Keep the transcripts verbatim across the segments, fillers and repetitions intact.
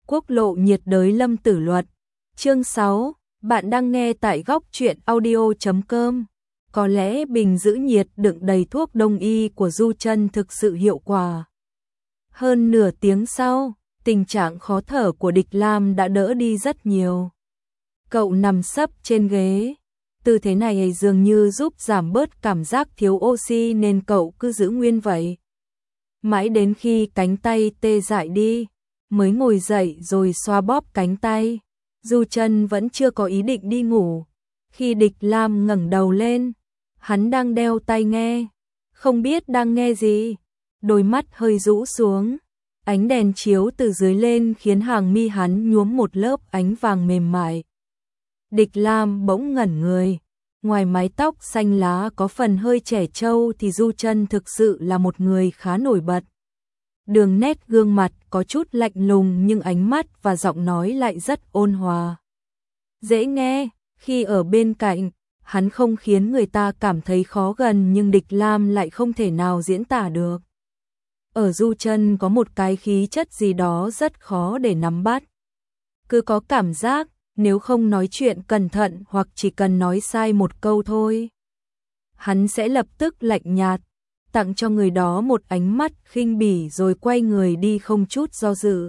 Quốc lộ nhiệt đới Lâm Tử Luật. Chương sáu, bạn đang nghe tại góc truyện audio chấm com. Có lẽ bình giữ nhiệt đựng đầy thuốc đông y của Du Trân thực sự hiệu quả. Hơn nửa tiếng sau, tình trạng khó thở của Địch Lam đã đỡ đi rất nhiều. Cậu nằm sấp trên ghế. Tư thế này dường như giúp giảm bớt cảm giác thiếu oxy nên cậu cứ giữ nguyên vậy. Mãi đến khi cánh tay tê dại đi, mới ngồi dậy rồi xoa bóp cánh tay. Du Trân vẫn chưa có ý định đi ngủ. Khi Địch Lam ngẩng đầu lên, hắn đang đeo tai nghe, không biết đang nghe gì. Đôi mắt hơi rũ xuống, ánh đèn chiếu từ dưới lên khiến hàng mi hắn nhuốm một lớp ánh vàng mềm mại. Địch Lam bỗng ngẩn người, ngoài mái tóc xanh lá có phần hơi trẻ trâu thì Du Trân thực sự là một người khá nổi bật. Đường nét gương mặt có chút lạnh lùng nhưng ánh mắt và giọng nói lại rất ôn hòa. Dễ nghe, khi ở bên cạnh, hắn không khiến người ta cảm thấy khó gần nhưng Địch Lam lại không thể nào diễn tả được. Ở Du Trân có một cái khí chất gì đó rất khó để nắm bắt. Cứ có cảm giác, nếu không nói chuyện cẩn thận hoặc chỉ cần nói sai một câu thôi, hắn sẽ lập tức lạnh nhạt, tặng cho người đó một ánh mắt khinh bỉ rồi quay người đi không chút do dự.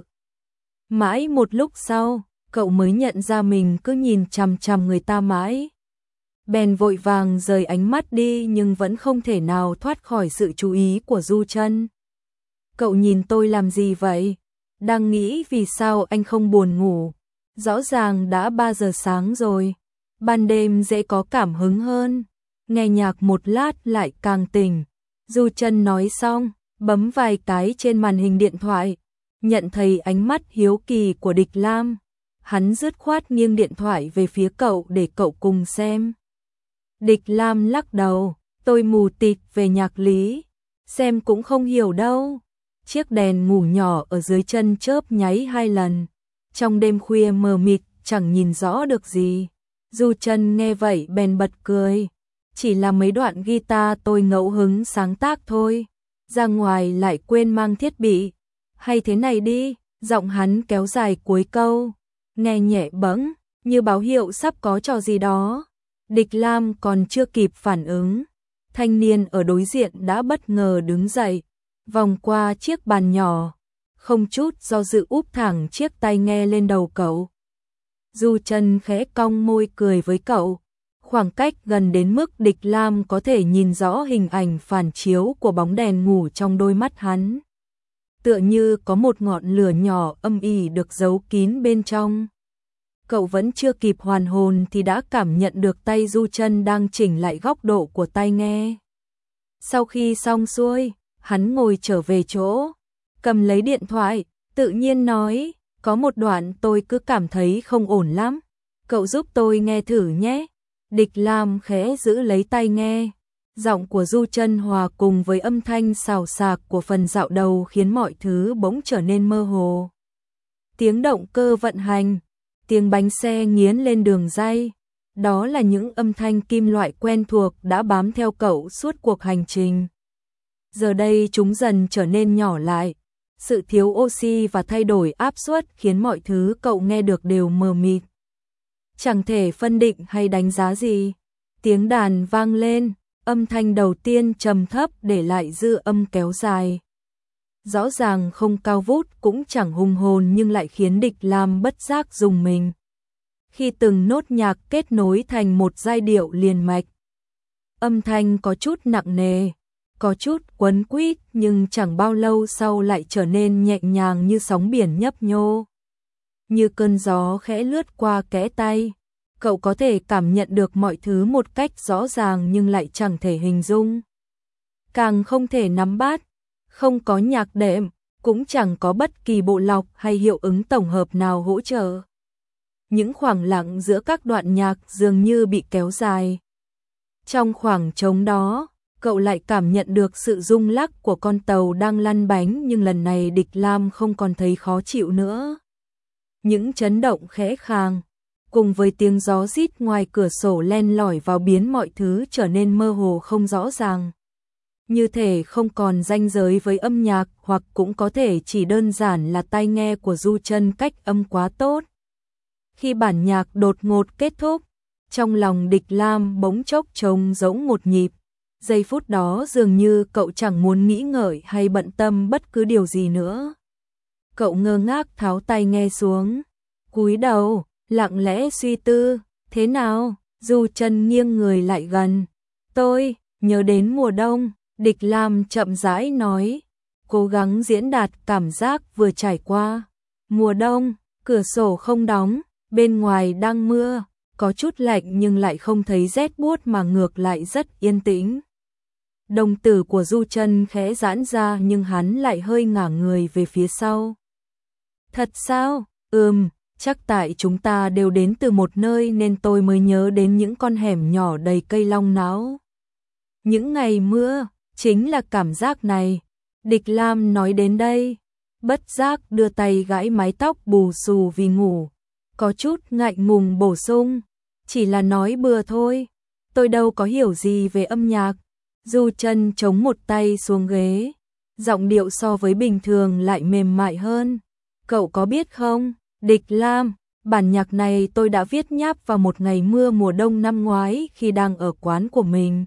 Mãi một lúc sau, cậu mới nhận ra mình cứ nhìn chằm chằm người ta mãi. Bèn vội vàng rời ánh mắt đi nhưng vẫn không thể nào thoát khỏi sự chú ý của Du Trân. Cậu nhìn tôi làm gì vậy? Đang nghĩ vì sao anh không buồn ngủ. Rõ ràng đã ba giờ sáng rồi. Ban đêm dễ có cảm hứng hơn. Nghe nhạc một lát lại càng tỉnh. Du Trân nói xong, bấm vài cái trên màn hình điện thoại. Nhận thấy ánh mắt hiếu kỳ của Địch Lam. Hắn dứt khoát nghiêng điện thoại về phía cậu để cậu cùng xem. Địch Lam lắc đầu, tôi mù tịt về nhạc lý. Xem cũng không hiểu đâu. Chiếc đèn ngủ nhỏ ở dưới chân chớp nháy hai lần. Trong đêm khuya mờ mịt, chẳng nhìn rõ được gì. Du Trân nghe vậy bèn bật cười. Chỉ là mấy đoạn guitar tôi ngẫu hứng sáng tác thôi. Ra ngoài lại quên mang thiết bị. Hay thế này đi, giọng hắn kéo dài cuối câu. Nghe nhẹ bẫng, như báo hiệu sắp có trò gì đó. Địch Lam còn chưa kịp phản ứng. Thanh niên ở đối diện đã bất ngờ đứng dậy. Vòng qua chiếc bàn nhỏ, không chút do dự úp thẳng chiếc tai nghe lên đầu cậu. Du Trân khẽ cong môi cười với cậu, khoảng cách gần đến mức Địch Lam có thể nhìn rõ hình ảnh phản chiếu của bóng đèn ngủ trong đôi mắt hắn. Tựa như có một ngọn lửa nhỏ âm ỉ được giấu kín bên trong. Cậu vẫn chưa kịp hoàn hồn thì đã cảm nhận được tay Du Trân đang chỉnh lại góc độ của tai nghe. Sau khi xong xuôi, hắn ngồi trở về chỗ, cầm lấy điện thoại, tự nhiên nói, có một đoạn tôi cứ cảm thấy không ổn lắm, cậu giúp tôi nghe thử nhé. Địch Lam khẽ giữ lấy tai nghe, giọng của Du Trân hòa cùng với âm thanh xào xạc của phần dạo đầu khiến mọi thứ bỗng trở nên mơ hồ. Tiếng động cơ vận hành, tiếng bánh xe nghiến lên đường ray, đó là những âm thanh kim loại quen thuộc đã bám theo cậu suốt cuộc hành trình. Giờ đây chúng dần trở nên nhỏ lại, sự thiếu oxy và thay đổi áp suất khiến mọi thứ cậu nghe được đều mờ mịt. Chẳng thể phân định hay đánh giá gì. Tiếng đàn vang lên, âm thanh đầu tiên trầm thấp để lại dư âm kéo dài. Rõ ràng không cao vút cũng chẳng hùng hồn nhưng lại khiến Địch Lam bất giác rùng mình. Khi từng nốt nhạc kết nối thành một giai điệu liền mạch. Âm thanh có chút nặng nề, có chút quấn quýt nhưng chẳng bao lâu sau lại trở nên nhẹ nhàng như sóng biển nhấp nhô. Như cơn gió khẽ lướt qua kẽ tay, cậu có thể cảm nhận được mọi thứ một cách rõ ràng nhưng lại chẳng thể hình dung. Càng không thể nắm bắt, không có nhạc đệm, cũng chẳng có bất kỳ bộ lọc hay hiệu ứng tổng hợp nào hỗ trợ. Những khoảng lặng giữa các đoạn nhạc dường như bị kéo dài. Trong khoảng trống đó, cậu lại cảm nhận được sự rung lắc của con tàu đang lăn bánh nhưng lần này Địch Lam không còn thấy khó chịu nữa. Những chấn động khẽ khàng, cùng với tiếng gió rít ngoài cửa sổ len lỏi vào biến mọi thứ trở nên mơ hồ không rõ ràng. như thể không còn ranh giới với âm nhạc, hoặc cũng có thể chỉ đơn giản là tai nghe của Du Chân cách âm quá tốt. Khi bản nhạc đột ngột kết thúc, trong lòng Địch Lam bỗng chốc trống rỗng một nhịp. Giây phút đó dường như cậu chẳng muốn nghĩ ngợi hay bận tâm bất cứ điều gì nữa. Cậu ngơ ngác tháo tai nghe xuống, cúi đầu, lặng lẽ suy tư, thế nào? Du Chân nghiêng người lại gần. Tôi nhớ đến mùa đông, Địch Lam chậm rãi nói, cố gắng diễn đạt cảm giác vừa trải qua. Mùa đông, cửa sổ không đóng, bên ngoài đang mưa, có chút lạnh nhưng lại không thấy rét buốt mà ngược lại rất yên tĩnh. Đồng tử của Du Chân khẽ giãn ra nhưng hắn lại hơi ngả người về phía sau. Thật sao? Ừm, chắc tại chúng ta đều đến từ một nơi nên tôi mới nhớ đến những con hẻm nhỏ đầy cây long não. Những ngày mưa, chính là cảm giác này. Địch Lam nói đến đây, bất giác đưa tay gãi mái tóc bù xù vì ngủ. Có chút ngại ngùng bổ sung, chỉ là nói bừa thôi, tôi đâu có hiểu gì về âm nhạc. Du Chân chống một tay xuống ghế, giọng điệu so với bình thường lại mềm mại hơn. Cậu có biết không, Địch Lam, bản nhạc này tôi đã viết nháp vào một ngày mưa mùa đông năm ngoái khi đang ở quán của mình.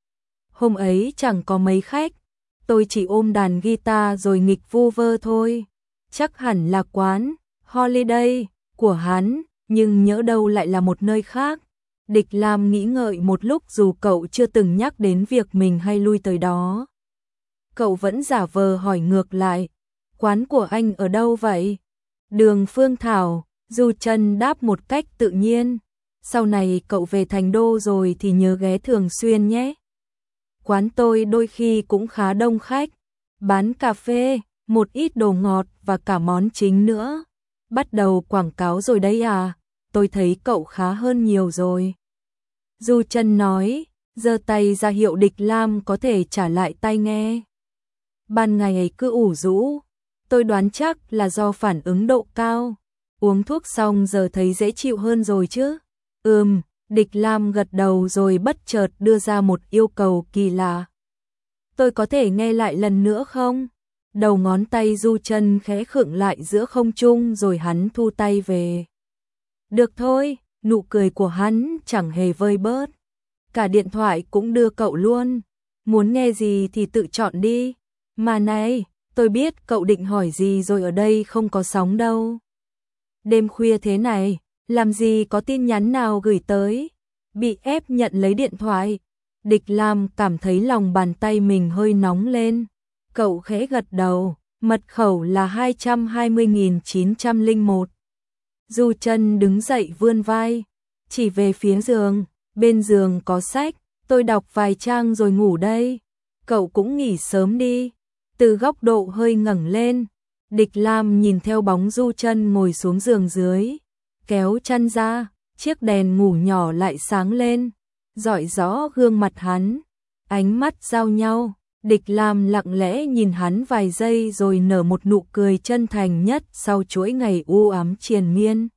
Hôm ấy chẳng có mấy khách, tôi chỉ ôm đàn guitar rồi nghịch vu vơ thôi. Chắc hẳn là quán Holiday của hắn, nhưng nhỡ đâu lại là một nơi khác. Địch Lam nghĩ ngợi một lúc dù cậu chưa từng nhắc đến việc mình hay lui tới đó. Cậu vẫn giả vờ hỏi ngược lại, quán của anh ở đâu vậy? Đường Phương Thảo, Du Chân đáp một cách tự nhiên. Sau này cậu về Thành Đô rồi thì nhớ ghé thường xuyên nhé. Quán tôi đôi khi cũng khá đông khách, bán cà phê, một ít đồ ngọt và cả món chính nữa. Bắt đầu quảng cáo rồi đấy à? Tôi thấy cậu khá hơn nhiều rồi. Du Chân nói, giơ tay ra hiệu Địch Lam có thể trả lại tai nghe. Ban ngày cứ ủ rũ, tôi đoán chắc là do phản ứng độ cao. Uống thuốc xong giờ thấy dễ chịu hơn rồi chứ? Ừm, Địch Lam gật đầu rồi bất chợt đưa ra một yêu cầu kỳ lạ. Tôi có thể nghe lại lần nữa không? Đầu ngón tay Du Chân khẽ khựng lại giữa không trung rồi hắn thu tay về. Được thôi, nụ cười của hắn chẳng hề vơi bớt. Cả điện thoại cũng đưa cậu luôn. Muốn nghe gì thì tự chọn đi. Mà này, tôi biết cậu định hỏi gì rồi, ở đây không có sóng đâu. Đêm khuya thế này, làm gì có tin nhắn nào gửi tới. Bị ép nhận lấy điện thoại. Địch Lam cảm thấy lòng bàn tay mình hơi nóng lên. Cậu khẽ gật đầu, mật khẩu là hai trăm hai mươi nghìn chín trăm lẻ một. Du Chân đứng dậy vươn vai, chỉ về phía giường, bên giường có sách, tôi đọc vài trang rồi ngủ đây. Cậu cũng nghỉ sớm đi. Từ góc độ hơi ngẩng lên, Địch Lam nhìn theo bóng Du Chân ngồi xuống giường dưới, kéo chăn ra, chiếc đèn ngủ nhỏ lại sáng lên, rọi rõ gương mặt hắn. Ánh mắt giao nhau, Địch Lam lặng lẽ nhìn hắn vài giây rồi nở một nụ cười chân thành nhất sau chuỗi ngày u ám triền miên.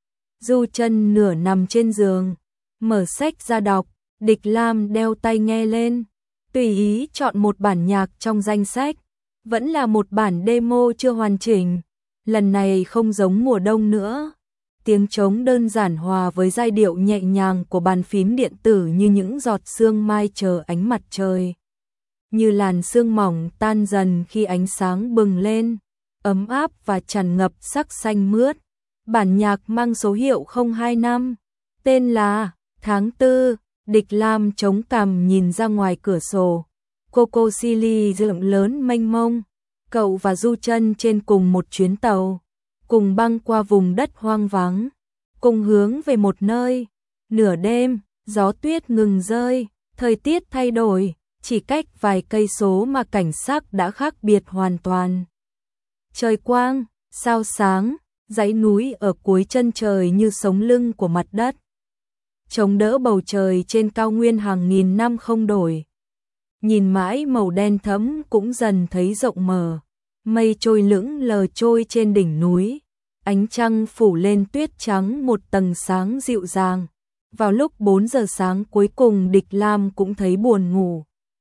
Du Chân nửa nằm trên giường, mở sách ra đọc, Địch Lam đeo tai nghe lên, tùy ý chọn một bản nhạc trong danh sách, vẫn là một bản demo chưa hoàn chỉnh, lần này không giống mùa đông nữa. Tiếng trống đơn giản hòa với giai điệu nhẹ nhàng của bàn phím điện tử như những giọt sương mai chờ ánh mặt trời. Như làn sương mỏng tan dần khi ánh sáng bừng lên, ấm áp và tràn ngập sắc xanh mướt. Bản nhạc mang số hiệu không hai năm, tên là Tháng Tư. Địch Lam chống cằm nhìn ra ngoài cửa sổ. Coco Silly rộng lớn mênh mông. Cậu và Du Chân trên cùng một chuyến tàu, cùng băng qua vùng đất hoang vắng, cùng hướng về một nơi. Nửa đêm, gió tuyết ngừng rơi, thời tiết thay đổi, chỉ cách vài cây số mà cảnh sắc đã khác biệt hoàn toàn. Trời quang, sao sáng, dãy núi ở cuối chân trời như sống lưng của mặt đất, chống đỡ bầu trời trên cao nguyên hàng nghìn năm không đổi. Nhìn mãi màu đen thẫm cũng dần thấy rộng mở, mây trôi lững lờ trôi trên đỉnh núi, ánh trăng phủ lên tuyết trắng một tầng sáng dịu dàng. Vào lúc bốn giờ sáng cuối cùng Địch Lam cũng thấy buồn ngủ.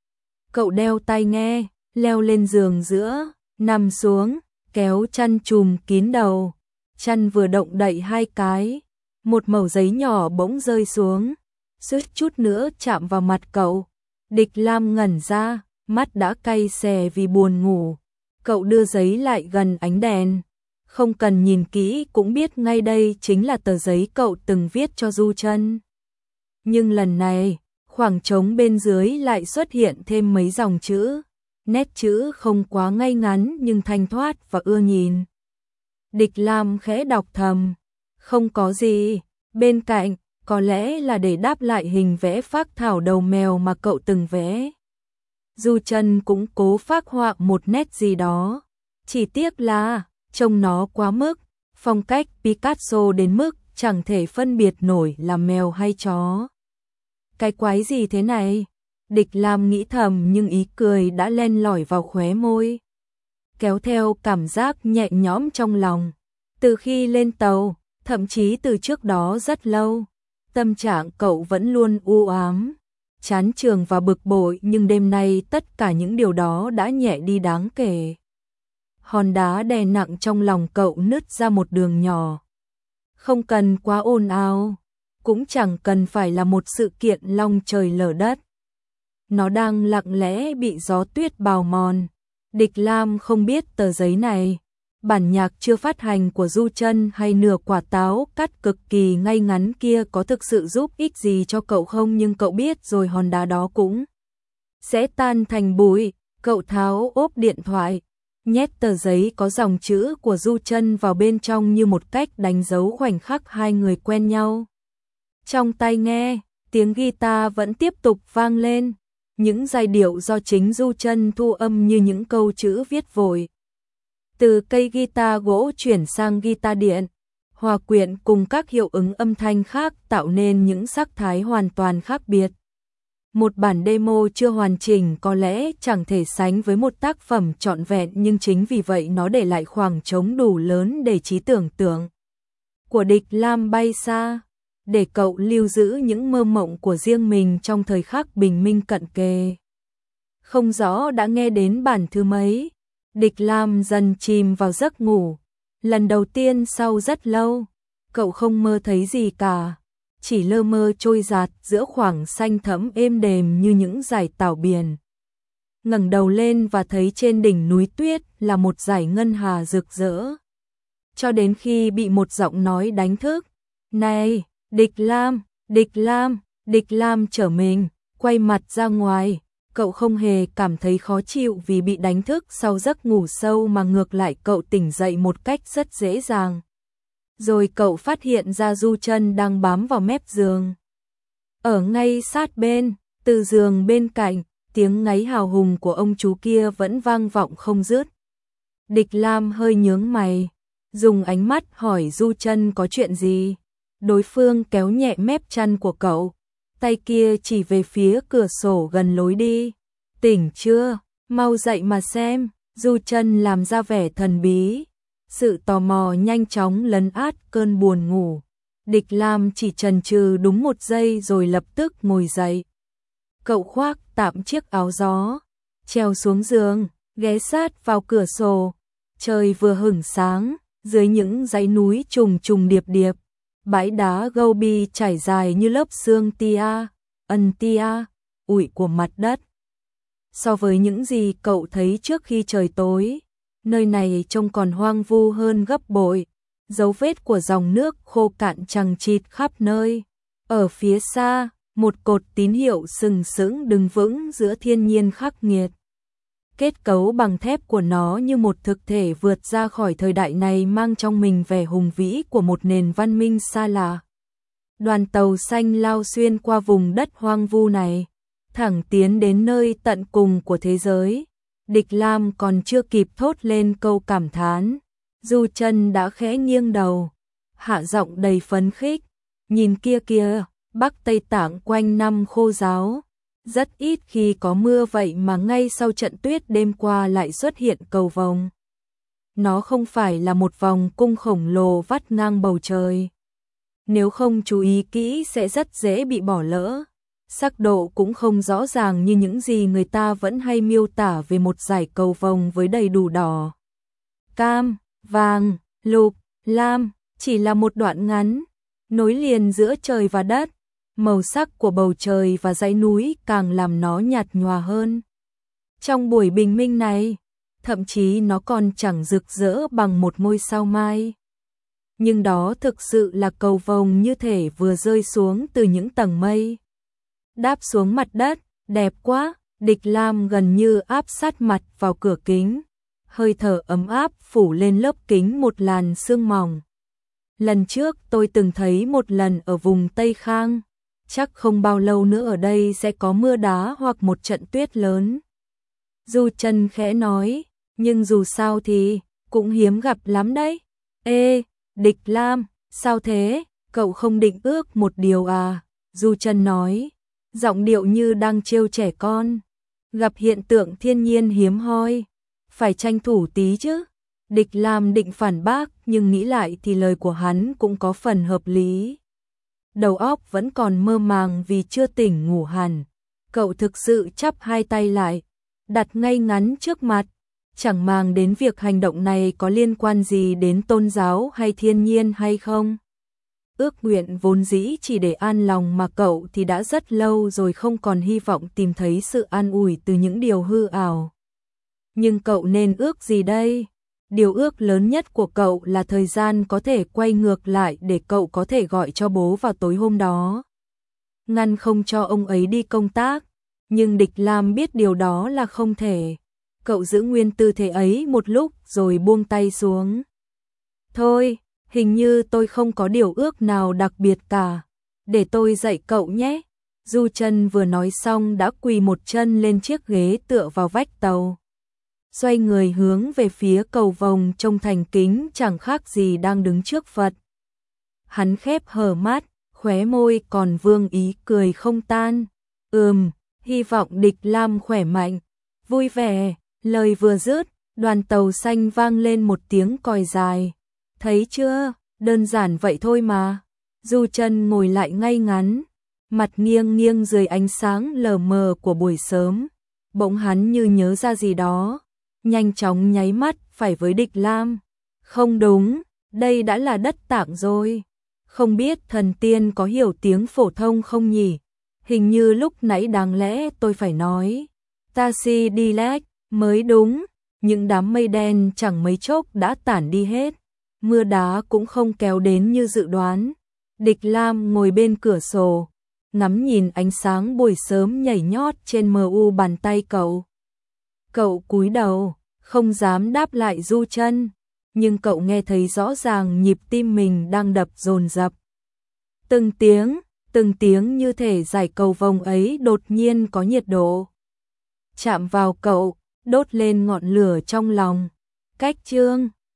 Cậu đeo tai nghe, leo lên giường giữa, nằm xuống, kéo chăn trùm kín đầu. Chăn vừa động đậy hai cái, một mẩu giấy nhỏ bỗng rơi xuống, suýt chút nữa chạm vào mặt cậu. Địch Lam ngẩn ra, mắt đã cay xè vì buồn ngủ. Cậu đưa giấy lại gần ánh đèn, không cần nhìn kỹ cũng biết ngay đây chính là tờ giấy cậu từng viết cho Du Trân. Nhưng lần này, khoảng trống bên dưới lại xuất hiện thêm mấy dòng chữ, nét chữ không quá ngay ngắn nhưng thanh thoát và ưa nhìn. Địch Lam khẽ đọc thầm, không có gì, bên cạnh, có lẽ là để đáp lại hình vẽ phác thảo đầu mèo mà cậu từng vẽ. Du Trân cũng cố phác họa một nét gì đó, chỉ tiếc là trông nó quá mức, phong cách Picasso đến mức chẳng thể phân biệt nổi là mèo hay chó. Cái quái gì thế này? Địch Lam nghĩ thầm nhưng ý cười đã len lỏi vào khóe môi, kéo theo cảm giác nhẹ nhõm trong lòng. Từ khi lên tàu, thậm chí từ trước đó rất lâu, tâm trạng cậu vẫn luôn u ám, chán trường và bực bội, nhưng đêm nay tất cả những điều đó đã nhẹ đi đáng kể. Hòn đá đè nặng trong lòng cậu nứt ra một đường nhỏ. Không cần quá ồn ào, cũng chẳng cần phải là một sự kiện long trời lở đất. Nó đang lặng lẽ bị gió tuyết bào mòn. Địch Lam không biết tờ giấy này, bản nhạc chưa phát hành của Du Trân hay nửa quả táo cắt cực kỳ ngay ngắn kia có thực sự giúp ích gì cho cậu không, nhưng cậu biết rồi hòn đá đó cũng sẽ tan thành bụi. Cậu tháo ốp điện thoại, nhét tờ giấy có dòng chữ của Du Trân vào bên trong như một cách đánh dấu khoảnh khắc hai người quen nhau. Trong tai nghe, tiếng guitar vẫn tiếp tục vang lên, những giai điệu do chính Du Trân thu âm như những câu chữ viết vội. Từ cây guitar gỗ chuyển sang guitar điện, hòa quyện cùng các hiệu ứng âm thanh khác tạo nên những sắc thái hoàn toàn khác biệt. Một bản demo chưa hoàn chỉnh có lẽ chẳng thể sánh với một tác phẩm trọn vẹn, nhưng chính vì vậy nó để lại khoảng trống đủ lớn để trí tưởng tượng của Địch Lam bay xa, để cậu lưu giữ những mơ mộng của riêng mình trong thời khắc bình minh cận kề. Không rõ đã nghe đến bản thứ mấy, Địch Lam dần chìm vào giấc ngủ. Lần đầu tiên sau rất lâu, cậu không mơ thấy gì cả, chỉ lơ mơ trôi dạt giữa khoảng xanh thẫm êm đềm như những dải tảo biển. Ngẩng đầu lên và thấy trên đỉnh núi tuyết là một dải ngân hà rực rỡ. Cho đến khi bị một giọng nói đánh thức. Này, Địch Lam, Địch Lam, Địch Lam trở mình, quay mặt ra ngoài. Cậu không hề cảm thấy khó chịu vì bị đánh thức sau giấc ngủ sâu, mà ngược lại cậu tỉnh dậy một cách rất dễ dàng. Rồi cậu phát hiện ra Du Trân đang bám vào mép giường. Ở ngay sát bên, từ giường bên cạnh, tiếng ngáy hào hùng của ông chú kia vẫn vang vọng không dứt. Địch Lam hơi nhướng mày, dùng ánh mắt hỏi Du Trân có chuyện gì. Đối phương kéo nhẹ mép chăn của cậu, tay kia chỉ về phía cửa sổ gần lối đi. Tỉnh chưa? Mau dậy mà xem. Du Trân làm ra vẻ thần bí. Sự tò mò nhanh chóng lấn át cơn buồn ngủ. Địch Lam chỉ chần chừ đúng một giây rồi lập tức ngồi dậy. Cậu khoác tạm chiếc áo gió, trèo xuống giường, ghé sát vào cửa sổ. Trời vừa hửng sáng, dưới những dãy núi trùng trùng điệp điệp, bãi đá Gobi trải dài như lớp sương tia, ân tia, ủi của mặt đất. So với những gì cậu thấy trước khi trời tối, nơi này trông còn hoang vu hơn gấp bội. Dấu vết của dòng nước khô cạn chằng chịt khắp nơi. Ở phía xa, một cột tín hiệu sừng sững đứng vững giữa thiên nhiên khắc nghiệt. Kết cấu bằng thép của nó như một thực thể vượt ra khỏi thời đại này, mang trong mình vẻ hùng vĩ của một nền văn minh xa lạ. Đoàn tàu xanh lao xuyên qua vùng đất hoang vu này, thẳng tiến đến nơi tận cùng của thế giới. Địch Lam còn chưa kịp thốt lên câu cảm thán, Du Trân đã khẽ nghiêng đầu, hạ giọng đầy phấn khích, nhìn kia kìa, Bắc Tây Tạng quanh năm khô ráo, rất ít khi có mưa, vậy mà ngay sau trận tuyết đêm qua lại xuất hiện cầu vồng. Nó không phải là một vòng cung khổng lồ vắt ngang bầu trời. Nếu không chú ý kỹ sẽ rất dễ bị bỏ lỡ. sắc độ cũng không rõ ràng như những gì người ta vẫn hay miêu tả về một dải cầu vồng với đầy đủ đỏ, cam, vàng, lục, lam, chỉ là một đoạn ngắn, nối liền giữa trời và đất, màu sắc của bầu trời và dãy núi càng làm nó nhạt nhòa hơn. Trong buổi bình minh này, thậm chí nó còn chẳng rực rỡ bằng một ngôi sao mai. Nhưng đó thực sự là cầu vồng như thể vừa rơi xuống từ những tầng mây. Đáp xuống mặt đất, đẹp quá, Địch Lam gần như áp sát mặt vào cửa kính. Hơi thở ấm áp phủ lên lớp kính một làn sương mỏng. Lần trước tôi từng thấy một lần ở vùng Tây Khang, chắc không bao lâu nữa ở đây sẽ có mưa đá hoặc một trận tuyết lớn. Du Trân khẽ nói, nhưng dù sao thì cũng hiếm gặp lắm đấy. Ê, Địch Lam, sao thế, cậu không định ước một điều à? Du Trân nói, giọng điệu như đang trêu trẻ con. Gặp hiện tượng thiên nhiên hiếm hoi, phải tranh thủ tí chứ. Địch Lam định phản bác, nhưng nghĩ lại thì lời của hắn cũng có phần hợp lý. Đầu óc vẫn còn mơ màng vì chưa tỉnh ngủ hẳn. Cậu thực sự chắp hai tay lại, đặt ngay ngắn trước mặt, chẳng màng đến việc hành động này có liên quan gì đến tôn giáo hay thiên nhiên hay không. Ước nguyện vốn dĩ chỉ để an lòng mà cậu thì đã rất lâu rồi không còn hy vọng tìm thấy sự an ủi từ những điều hư ảo. Nhưng cậu nên ước gì đây? Điều ước lớn nhất của cậu là thời gian có thể quay ngược lại để cậu có thể gọi cho bố vào tối hôm đó. Ngăn không cho ông ấy đi công tác, nhưng Địch Lam biết điều đó là không thể. Cậu giữ nguyên tư thế ấy một lúc rồi buông tay xuống. Thôi, hình như tôi không có điều ước nào đặc biệt cả. Để tôi dạy cậu nhé. Du Trân vừa nói xong đã quỳ một chân lên chiếc ghế tựa vào vách tàu. Xoay người hướng về phía cầu vồng trông thành kính chẳng khác gì đang đứng trước Phật. Hắn khép hờ mắt, khóe môi còn vương ý cười không tan. Ừm, hy vọng Địch Lam khỏe mạnh, vui vẻ. Lời vừa dứt, đoàn tàu xanh vang lên một tiếng còi dài. Thấy chưa, đơn giản vậy thôi mà. Du Trân ngồi lại ngay ngắn, mặt nghiêng nghiêng dưới ánh sáng lờ mờ của buổi sớm. Bỗng hắn như nhớ ra gì đó, nhanh chóng nháy mắt phải với Địch Lam. Không đúng, đây đã là đất Tạng rồi. Không biết thần tiên có hiểu tiếng phổ thông không nhỉ? Hình như lúc nãy đáng lẽ tôi phải nói Taxi Dilek mới đúng. Những đám mây đen chẳng mấy chốc đã tản đi hết. Mưa đá cũng không kéo đến như dự đoán. Địch Lam ngồi bên cửa sổ, ngắm nhìn ánh sáng buổi sớm nhảy nhót trên mờ u bàn tay cậu. Cậu cúi đầu, không dám đáp lại Du Trân, nhưng cậu nghe thấy rõ ràng nhịp tim mình đang đập dồn dập. Từng tiếng, từng tiếng như thể dải cầu vồng ấy đột nhiên có nhiệt độ chạm vào cậu, đốt lên ngọn lửa trong lòng. Cách chương